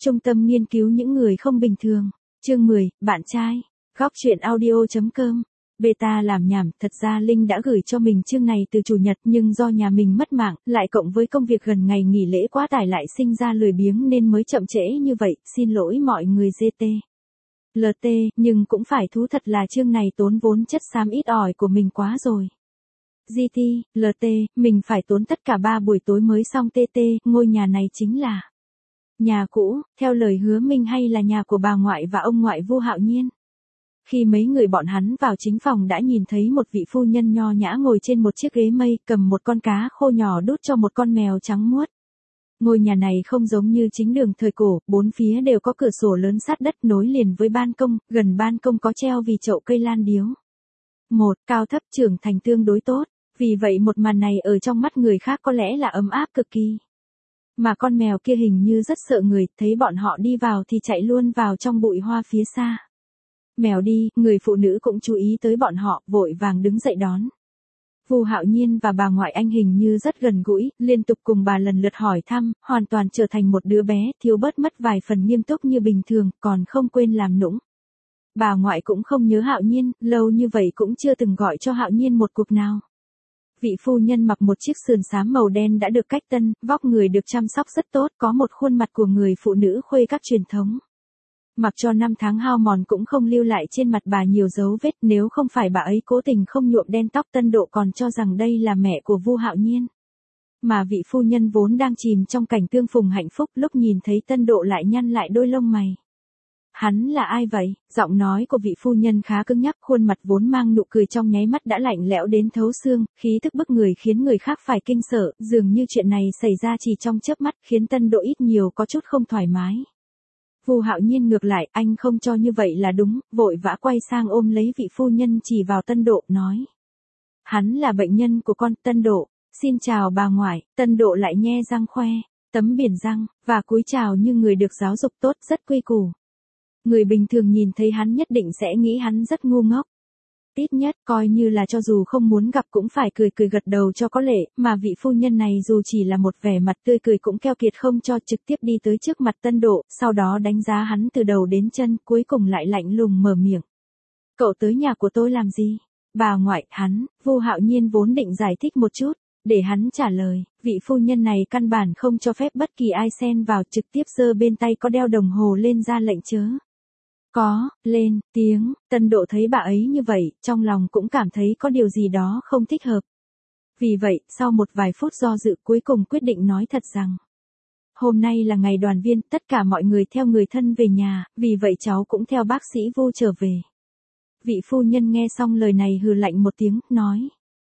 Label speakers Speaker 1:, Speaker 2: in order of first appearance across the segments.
Speaker 1: Trung tâm nghiên cứu những người không bình thường. Chương 10, bạn trai. Góc truyện audio.com. Beta làm nhảm, thật ra Linh đã gửi cho mình chương này từ chủ nhật nhưng do nhà mình mất mạng, lại cộng với công việc gần ngày nghỉ lễ quá tải lại sinh ra lười biếng nên mới chậm trễ như vậy, xin lỗi mọi người GT. LT, nhưng cũng phải thú thật là chương này tốn vốn chất xám ít ỏi của mình quá rồi. GT, LT, mình phải tốn tất cả 3 buổi tối mới xong TT, ngôi nhà này chính là nhà cũ, theo lời hứa Minh hay là nhà của bà ngoại và ông ngoại Vu Hạo Nhiên. Khi mấy người bọn hắn vào chính phòng đã nhìn thấy một vị phu nhân nho nhã ngồi trên một chiếc ghế mây cầm một con cá khô nhỏ đút cho một con mèo trắng muốt. Ngôi nhà này không giống như chính đường thời cổ, bốn phía đều có cửa sổ lớn sát đất nối liền với ban công, gần ban công có treo vì chậu cây lan điếu. Một, cao thấp trưởng thành tương đối tốt, vì vậy một màn này ở trong mắt người khác có lẽ là ấm áp cực kỳ. Mà con mèo kia hình như rất sợ người, thấy bọn họ đi vào thì chạy luôn vào trong bụi hoa phía xa. Mèo đi, người phụ nữ cũng chú ý tới bọn họ, vội vàng đứng dậy đón. Vu Hạo Nhiên và bà ngoại anh hình như rất gần gũi, liên tục cùng bà lần lượt hỏi thăm, hoàn toàn trở thành một đứa bé, thiếu bớt mất vài phần nghiêm túc như bình thường, còn không quên làm nũng. Bà ngoại cũng không nhớ Hạo Nhiên, lâu như vậy cũng chưa từng gọi cho Hạo Nhiên một cuộc nào. Vị phu nhân mặc một chiếc sườn xám màu đen đã được cách tân, vóc người được chăm sóc rất tốt, có một khuôn mặt của người phụ nữ khuê các truyền thống. Mặc cho năm tháng hao mòn cũng không lưu lại trên mặt bà nhiều dấu vết, nếu không phải bà ấy cố tình không nhuộm đen tóc, Tân Độ còn cho rằng đây là mẹ của Vu Hạo Nhiên. Mà vị phu nhân vốn đang chìm trong cảnh tương phùng hạnh phúc, lúc nhìn thấy Tân Độ lại nhăn lại đôi lông mày. Hắn là ai vậy? Giọng nói của vị phu nhân khá cứng nhắc, khuôn mặt vốn mang nụ cười trong nháy mắt đã lạnh lẽo đến thấu xương, khí thức bức người khiến người khác phải kinh sợ, dường như chuyện này xảy ra chỉ trong chớp mắt, khiến Tân Độ ít nhiều có chút không thoải mái. Vu Hạo Nhiên ngược lại, anh không cho như vậy là đúng, vội vã quay sang ôm lấy vị phu nhân chỉ vào Tân Độ, nói. Hắn là bệnh nhân của con, Tân Độ, xin chào bà ngoại, Tân Độ lại nhe răng khoe, tấm biển răng, và cúi chào như người được giáo dục tốt, rất quy củ. Người bình thường nhìn thấy hắn nhất định sẽ nghĩ hắn rất ngu ngốc. Ít nhất, coi như là cho dù không muốn gặp cũng phải cười cười gật đầu cho có lệ, mà vị phu nhân này dù chỉ là một vẻ mặt tươi cười cũng keo kiệt không cho, trực tiếp đi tới trước mặt Tân Độ, sau đó đánh giá hắn từ đầu đến chân, cuối cùng lại lạnh lùng mở miệng. Cậu tới nhà của tôi làm gì? Bà ngoại, hắn, Vu Hạo Nhiên vốn định giải thích một chút, để hắn trả lời, vị phu nhân này căn bản không cho phép bất kỳ ai xen vào, trực tiếp giơ bên tay có đeo đồng hồ lên ra lệnh chớ. Có, lên, tiếng, Tân Độ thấy bà ấy như vậy, trong lòng cũng cảm thấy có điều gì đó không thích hợp. Vì vậy, sau một vài phút do dự cuối cùng quyết định nói thật rằng. Hôm nay là ngày đoàn viên, tất cả mọi người theo người thân về nhà, vì vậy cháu cũng theo bác sĩ Vu trở về. Vị phu nhân nghe xong lời này hừ lạnh một tiếng, nói.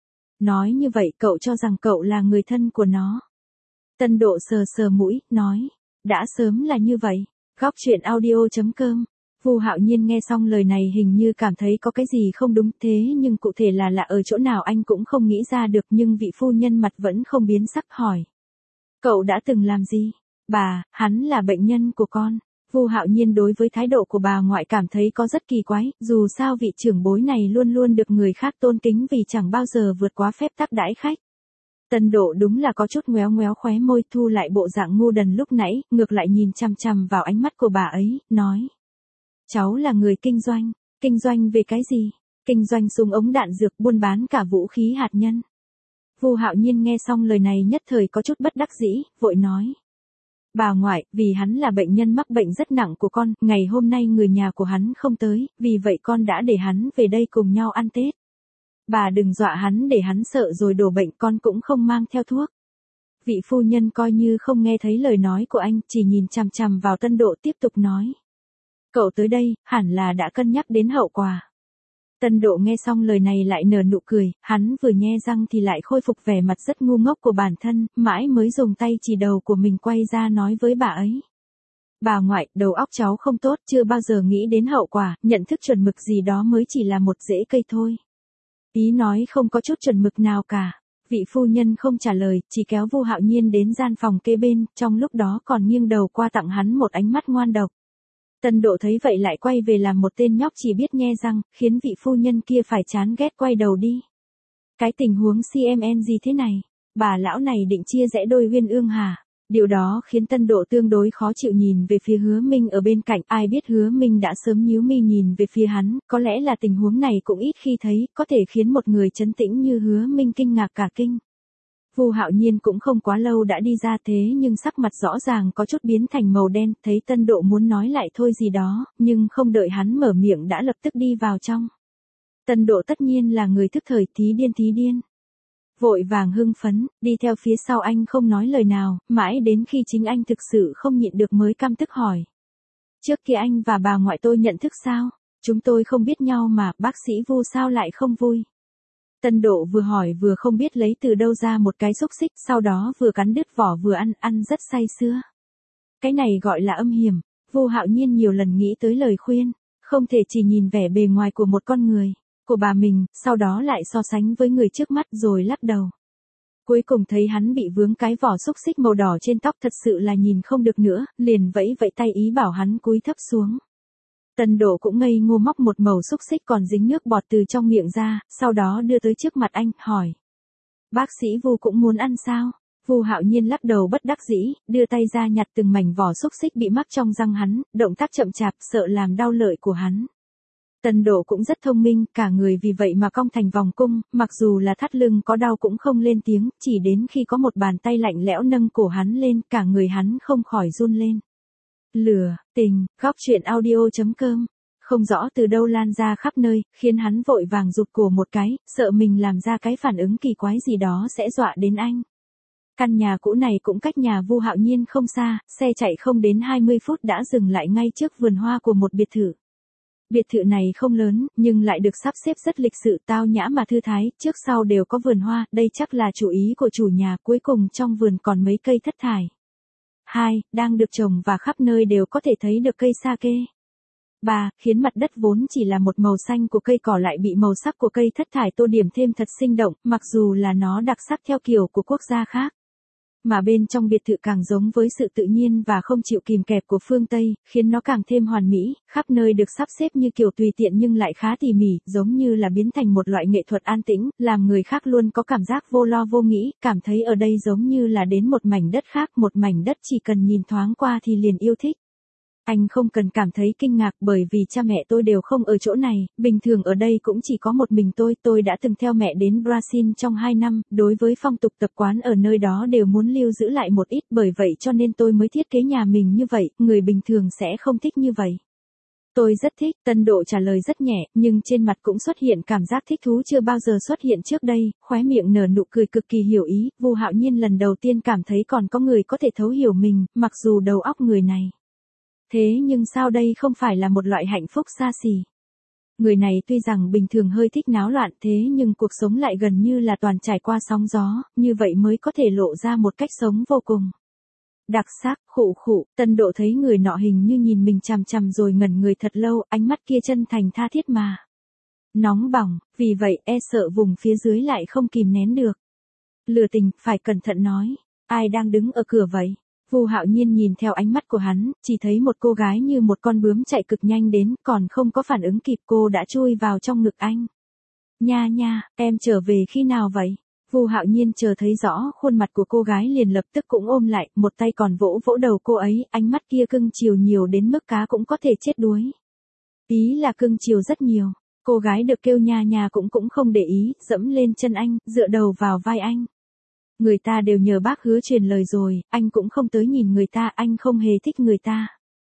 Speaker 1: Nói như vậy cậu cho rằng cậu là người thân của nó. Tân Độ sờ sờ mũi, nói. Đã sớm là như vậy. Góc truyện audio.com. Vu Hạo Nhiên nghe xong lời này hình như cảm thấy có cái gì không đúng, thế nhưng cụ thể là ở chỗ nào anh cũng không nghĩ ra được, nhưng vị phu nhân mặt vẫn không biến sắc hỏi. Cậu đã từng làm gì? Bà, hắn là bệnh nhân của con. Vu Hạo Nhiên đối với thái độ của bà ngoại cảm thấy có rất kỳ quái, dù sao vị trưởng bối này luôn luôn được người khác tôn kính vì chẳng bao giờ vượt quá phép tắc đãi khách. Tân Độ đúng là có chút ngoéo ngoéo khóe môi, thu lại bộ dạng ngu đần lúc nãy, ngược lại nhìn chằm chằm vào ánh mắt của bà ấy, nói. Cháu là người kinh doanh về cái gì? Kinh doanh súng ống đạn dược, buôn bán cả vũ khí hạt nhân. Vu Hạo Nhiên nghe xong lời này nhất thời có chút bất đắc dĩ, vội nói. Bà ngoại, vì hắn là bệnh nhân mắc bệnh rất nặng của con, ngày hôm nay người nhà của hắn không tới, vì vậy con đã để hắn về đây cùng nhau ăn Tết. Bà đừng dọa hắn để hắn sợ rồi đổ bệnh, con cũng không mang theo thuốc. Vị phu nhân coi như không nghe thấy lời nói của anh, chỉ nhìn chằm chằm vào Tân Độ tiếp tục nói. Cậu tới đây, hẳn là đã cân nhắc đến hậu quả. Tân Độ nghe xong lời này lại nở nụ cười, hắn vừa nhe răng thì lại khôi phục vẻ mặt rất ngu ngốc của bản thân, mãi mới dùng tay chỉ đầu của mình quay ra nói với bà ấy. Bà ngoại, đầu óc cháu không tốt, chưa bao giờ nghĩ đến hậu quả, nhận thức chuẩn mực gì đó mới chỉ là một rễ cây thôi. Ý nói không có chút chuẩn mực nào cả. Vị phu nhân không trả lời, chỉ kéo Vu Hạo Nhiên đến gian phòng kế bên, trong lúc đó còn nghiêng đầu qua tặng hắn một ánh mắt ngoan độc. Tân Độ thấy vậy lại quay về làm một tên nhóc chỉ biết nhe răng, khiến vị phu nhân kia phải chán ghét quay đầu đi. Cái tình huống CMN gì thế này? Bà lão này định chia rẽ đôi Uyên Ương hả? Điều đó khiến Tân Độ tương đối khó chịu nhìn về phía Hứa Minh ở bên cạnh, ai biết Hứa Minh đã sớm nhíu mi nhìn về phía hắn, có lẽ là tình huống này cũng ít khi thấy, có thể khiến một người trấn tĩnh như Hứa Minh kinh ngạc cả kinh. Vu Hạo Nhiên cũng không quá lâu đã đi ra thế nhưng sắc mặt rõ ràng có chút biến thành màu đen, thấy Tân Độ muốn nói lại thôi gì đó, nhưng không đợi hắn mở miệng đã lập tức đi vào trong. Tân Độ tất nhiên là người thức thời tí điên. Vội vàng hưng phấn, đi theo phía sau anh không nói lời nào, mãi đến khi chính anh thực sự không nhịn được mới căm tức hỏi. Trước kia anh và bà ngoại tôi nhận thức sao? Chúng tôi không biết nhau mà, bác sĩ Vu sao lại không vui? Tân Độ vừa hỏi vừa không biết lấy từ đâu ra một cái xúc xích, sau đó vừa cắn đứt vỏ vừa ăn rất say sưa. Cái này gọi là âm hiểm, Vu Hạo Nhiên nhiều lần nghĩ tới lời khuyên, không thể chỉ nhìn vẻ bề ngoài của một con người, của bà mình, sau đó lại so sánh với người trước mắt rồi lắc đầu. Cuối cùng thấy hắn bị vướng cái vỏ xúc xích màu đỏ trên tóc thật sự là nhìn không được nữa, liền vẫy tay ý bảo hắn cúi thấp xuống. Tân Độ cũng ngây ngô móc một mẩu xúc xích còn dính nước bọt từ trong miệng ra, sau đó đưa tới trước mặt anh, hỏi. Bác sĩ Vu cũng muốn ăn sao? Vu Hạo Nhiên lắc đầu bất đắc dĩ, đưa tay ra nhặt từng mảnh vỏ xúc xích bị mắc trong răng hắn, động tác chậm chạp sợ làm đau lợi của hắn. Tân Độ cũng rất thông minh, cả người vì vậy mà cong thành vòng cung, mặc dù là thắt lưng có đau cũng không lên tiếng, chỉ đến khi có một bàn tay lạnh lẽo nâng cổ hắn lên, cả người hắn không khỏi run lên. Lửa, tình, góc truyện audio.com. Không rõ từ đâu lan ra khắp nơi, khiến hắn vội vàng rụt cổ một cái, sợ mình làm ra cái phản ứng kỳ quái gì đó sẽ dọa đến anh. Căn nhà cũ này cũng cách nhà Vu Hạo Nhiên không xa, xe chạy không đến 20 phút đã dừng lại ngay trước vườn hoa của một biệt thự. Biệt thự này không lớn, nhưng lại được sắp xếp rất lịch sự tao nhã mà thư thái, trước sau đều có vườn hoa, đây chắc là chủ ý của chủ nhà, cuối cùng trong vườn còn mấy cây thất thải. 2. Đang được trồng và khắp nơi đều có thể thấy được cây sake. 3. Khiến mặt đất vốn chỉ là một màu xanh của cây cỏ lại bị màu sắc của cây thất thải tô điểm thêm thật sinh động, mặc dù là nó đặc sắc theo kiểu của quốc gia khác. Mà bên trong biệt thự càng giống với sự tự nhiên và không chịu kìm kẹp của phương Tây, khiến nó càng thêm hoàn mỹ, khắp nơi được sắp xếp như kiểu tùy tiện nhưng lại khá tỉ mỉ, giống như là biến thành một loại nghệ thuật an tĩnh, làm người khác luôn có cảm giác vô lo vô nghĩ, cảm thấy ở đây giống như là đến một mảnh đất khác, một mảnh đất chỉ cần nhìn thoáng qua thì liền yêu thích. Anh không cần cảm thấy kinh ngạc bởi vì cha mẹ tôi đều không ở chỗ này, bình thường ở đây cũng chỉ có một mình tôi đã từng theo mẹ đến Brazil trong 2 năm, đối với phong tục tập quán ở nơi đó đều muốn lưu giữ lại một ít, bởi vậy cho nên tôi mới thiết kế nhà mình như vậy, người bình thường sẽ không thích như vậy. Tôi rất thích, Tân Độ trả lời rất nhẹ, nhưng trên mặt cũng xuất hiện cảm giác thích thú chưa bao giờ xuất hiện trước đây, khóe miệng nở nụ cười cực kỳ hiểu ý, Vu Hạo Nhiên lần đầu tiên cảm thấy còn có người có thể thấu hiểu mình, mặc dù đầu óc người này. Thế nhưng sao đây không phải là một loại hạnh phúc xa xỉ? Người này tuy rằng bình thường hơi thích náo loạn thế nhưng cuộc sống lại gần như là toàn trải qua sóng gió, như vậy mới có thể lộ ra một cách sống vô cùng đặc sắc. Khụ, Tân Độ thấy người nọ hình như nhìn mình chằm chằm rồi ngẩn người thật lâu, ánh mắt kia chân thành tha thiết mà nóng bỏng, vì vậy e sợ vùng phía dưới lại không kìm nén được. Lừa tình, phải cẩn thận nói. Ai đang đứng ở cửa vậy? Vu Hạo Nhiên nhìn theo ánh mắt của hắn, chỉ thấy một cô gái như một con bướm chạy cực nhanh đến, còn không có phản ứng kịp cô đã chui vào trong ngực anh. Nha, em trở về khi nào vậy? Vu Hạo Nhiên chờ thấy rõ khuôn mặt của cô gái liền lập tức cũng ôm lại, một tay còn vỗ vỗ đầu cô ấy, ánh mắt kia cưng chiều nhiều đến mức cá cũng có thể chết đuối. Ý là cưng chiều rất nhiều. Cô gái được kêu nha cũng không để ý, dẫm lên chân anh, dựa đầu vào vai anh. Người ta đều nhờ bác Hứa truyền lời rồi, anh cũng không tới nhìn người ta, anh không hề thích người ta.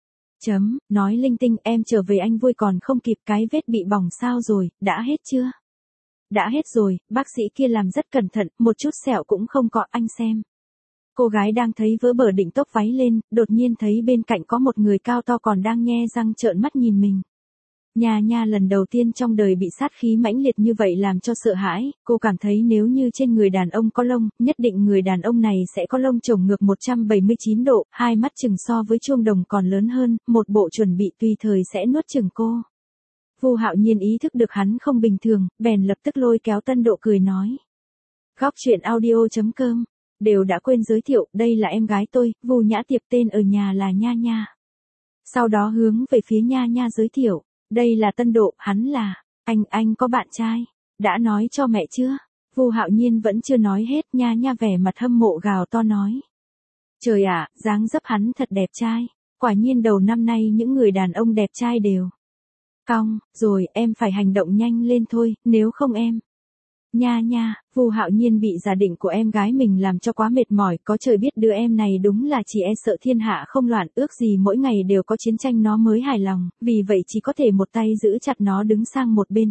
Speaker 1: Nói linh tinh, em trở về anh vui còn không kịp, cái vết bị bỏng sao rồi, đã hết chưa? Đã hết rồi, bác sĩ kia làm rất cẩn thận, một chút sẹo cũng không có, anh xem. Cô gái đang thấy vỡ bờ định tốc váy lên, đột nhiên thấy bên cạnh có một người cao to còn đang nhe răng trợn mắt nhìn mình. Nha lần đầu tiên trong đời bị sát khí mãnh liệt như vậy làm cho sợ hãi, cô cảm thấy nếu như trên người đàn ông có lông, nhất định người đàn ông này sẽ có lông chồng ngược 179 độ, hai mắt chừng so với chuông đồng còn lớn hơn, một bộ chuẩn bị tùy thời sẽ nuốt chửng cô. Vu Hạo Nhiên ý thức được hắn không bình thường, bèn lập tức lôi kéo Tân Độ cười nói. Góc truyện audio.com, đều đã quên giới thiệu, đây là em gái tôi, Vu Nhã Tiệp, tên ở nhà là Nha. Sau đó hướng về phía Nha giới thiệu. Đây là Tân Độ, hắn là, anh có bạn trai, đã nói cho mẹ chưa? Vu Hạo Nhiên vẫn chưa nói hết, Nha vẻ mặt hâm mộ gào to nói. Trời ạ, dáng dấp hắn thật đẹp trai. Quả nhiên đầu năm nay những người đàn ông đẹp trai đều cong, rồi em phải hành động nhanh lên thôi, nếu không em. Nha nha, Vu Hạo Nhiên bị giả định của em gái mình làm cho quá mệt mỏi, có trời biết đứa em này đúng là chỉ e sợ thiên hạ không loạn, ước gì mỗi ngày đều có chiến tranh nó mới hài lòng, vì vậy chỉ có thể một tay giữ chặt nó đứng sang một bên,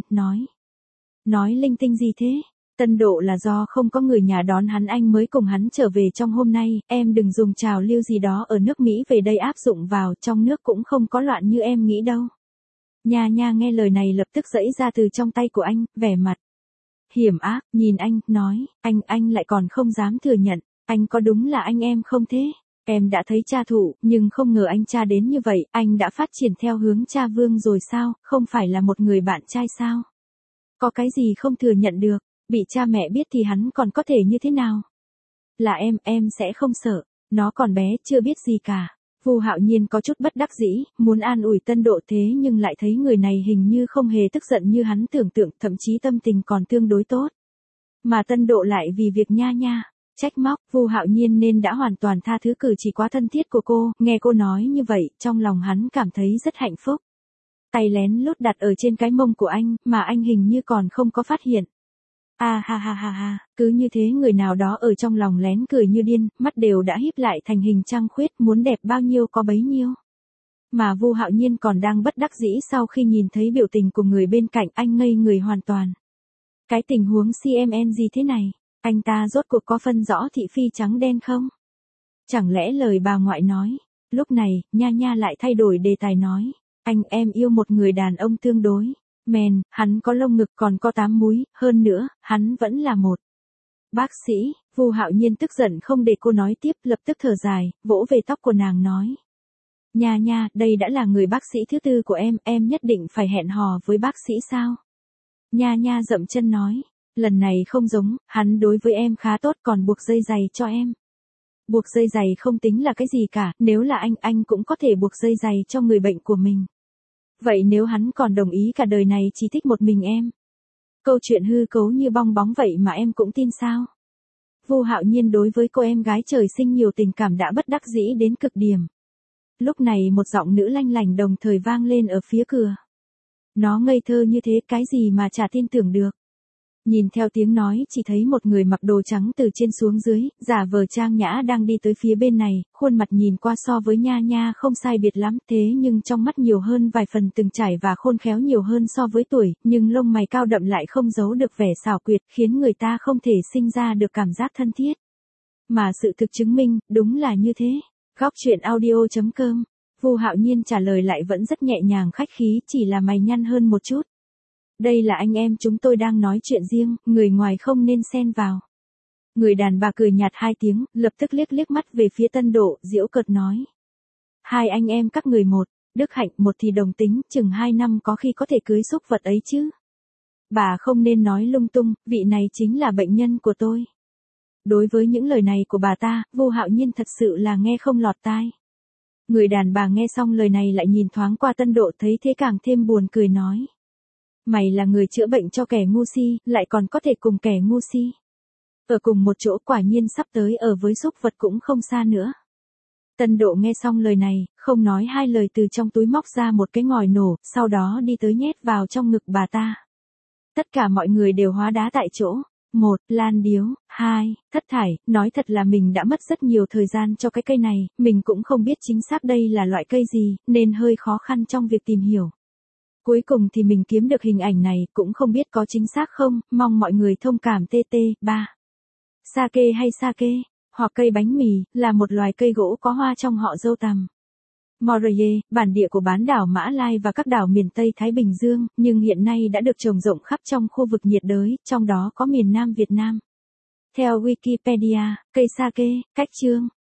Speaker 1: nói linh tinh gì thế? Tân Độ là do không có người nhà đón hắn anh mới cùng hắn trở về trong hôm nay, em đừng dùng trào lưu gì đó ở nước Mỹ về đây áp dụng vào, trong nước cũng không có loạn như em nghĩ đâu. Nha nha nghe lời này lập tức giãy ra từ trong tay của anh, vẻ mặt hiểm ác, nhìn anh, nói, anh lại còn không dám thừa nhận, anh có đúng là anh em không thế? Em đã thấy cha thụ, nhưng không ngờ anh cha đến như vậy, anh đã phát triển theo hướng cha vương rồi sao, không phải là một người bạn trai sao? Có cái gì không thừa nhận được, bị cha mẹ biết thì hắn còn có thể như thế nào? Là em sẽ không sợ, nó còn bé, chưa biết gì cả. Vu Hạo Nhiên có chút bất đắc dĩ, muốn an ủi Tân Độ thế nhưng lại thấy người này hình như không hề tức giận như hắn tưởng tượng, thậm chí tâm tình còn tương đối tốt. Mà Tân Độ lại vì việc nha nha, trách móc, Vu Hạo Nhiên nên đã hoàn toàn tha thứ cử chỉ quá thân thiết của cô, nghe cô nói như vậy, trong lòng hắn cảm thấy rất hạnh phúc. Tay lén lút đặt ở trên cái mông của anh, mà anh hình như còn không có phát hiện. Ha ha ha ha, cứ như thế người nào đó ở trong lòng lén cười như điên, mắt đều đã híp lại thành hình trăng khuyết, muốn đẹp bao nhiêu có bấy nhiêu. Mà Vu Hạo Nhiên còn đang bất đắc dĩ sau khi nhìn thấy biểu tình của người bên cạnh, anh ngây người hoàn toàn. Cái tình huống CMN gì thế này, anh ta rốt cuộc có phân rõ thị phi trắng đen không? Chẳng lẽ lời bà ngoại nói, lúc này, nha nha lại thay đổi đề tài nói, em yêu một người đàn ông tương đối. Hắn có lông ngực còn có 8 múi, hơn nữa, hắn vẫn là một bác sĩ. Vu Hạo Nhiên tức giận không để cô nói tiếp, lập tức thở dài, vỗ về tóc của nàng nói. Nha nha, đây đã là người bác sĩ thứ tư của em nhất định phải hẹn hò với bác sĩ sao? Nha nha dậm chân nói, lần này không giống, hắn đối với em khá tốt còn buộc dây giày cho em. Buộc dây giày không tính là cái gì cả, nếu là anh cũng có thể buộc dây giày cho người bệnh của mình. Vậy nếu hắn còn đồng ý cả đời này chỉ thích một mình em? Câu chuyện hư cấu như bong bóng vậy mà em cũng tin sao? Vu Hạo Nhiên đối với cô em gái trời sinh nhiều tình cảm đã bất đắc dĩ đến cực điểm. Lúc này một giọng nữ lanh lảnh đồng thời vang lên ở phía cửa. Nó ngây thơ như thế, cái gì mà chả tin tưởng được. Nhìn theo tiếng nói chỉ thấy một người mặc đồ trắng từ trên xuống dưới, giả vờ trang nhã đang đi tới phía bên này, khuôn mặt nhìn qua so với nha nha không sai biệt lắm, thế nhưng trong mắt nhiều hơn vài phần từng trải và khôn khéo nhiều hơn so với tuổi, nhưng lông mày cao đậm lại không giấu được vẻ xảo quyệt, khiến người ta không thể sinh ra được cảm giác thân thiết. Mà sự thực chứng minh, đúng là như thế. Góc truyện audio.com. Vu Hạo Nhiên trả lời lại vẫn rất nhẹ nhàng khách khí, chỉ là mày nhăn hơn một chút. Đây là anh em chúng tôi đang nói chuyện riêng, người ngoài không nên xen vào. Người đàn bà cười nhạt 2 tiếng, lập tức liếc mắt về phía Tân Độ, giễu cợt nói. Hai anh em các người một, đức hạnh một thì đồng tính, chừng 2 năm có khi có thể cưới xúc vật ấy chứ. Bà không nên nói lung tung, vị này chính là bệnh nhân của tôi. Đối với những lời này của bà ta, Vu Hạo Nhiên thật sự là nghe không lọt tai. Người đàn bà nghe xong lời này lại nhìn thoáng qua Tân Độ thấy thế càng thêm buồn cười nói. Mày là người chữa bệnh cho kẻ ngu si, lại còn có thể cùng kẻ ngu si. Ở cùng một chỗ quả nhiên sắp tới ở với xúc vật cũng không xa nữa. Tân Độ nghe xong lời này, không nói hai lời từ trong túi móc ra một cái ngòi nổ, sau đó đi tới nhét vào trong ngực bà ta. Tất cả mọi người đều hóa đá tại chỗ. 1. Lan điếu. 2. Thất thải. Nói thật là mình đã mất rất nhiều thời gian cho cái cây này, mình cũng không biết chính xác đây là loại cây gì, nên hơi khó khăn trong việc tìm hiểu. Cuối cùng thì mình kiếm được hình ảnh này, cũng không biết có chính xác không, mong mọi người thông cảm. TT. 3. Sake hay sake, hoặc cây bánh mì, là một loài cây gỗ có hoa trong họ dâu tằm. Moreye, bản địa của bán đảo Mã Lai và các đảo miền Tây Thái Bình Dương, nhưng hiện nay đã được trồng rộng khắp trong khu vực nhiệt đới, trong đó có miền Nam Việt Nam. Theo Wikipedia, cây sake, cách chương,